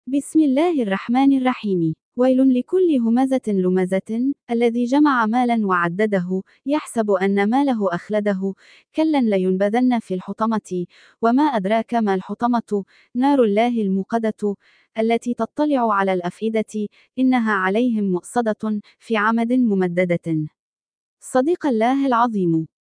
بسم الله الرحمن الرحيم. ويل لكل همزة لمزة الذي جمع مالا وعدده يحسب أن ماله أخلده كلا لينبذن في الحطمة وما أدراك ما الحطمة نار الله الموقدة التي تطلع على الأفئدة إنها عليهم مؤصدة في عمد ممددة. صدق الله العظيم.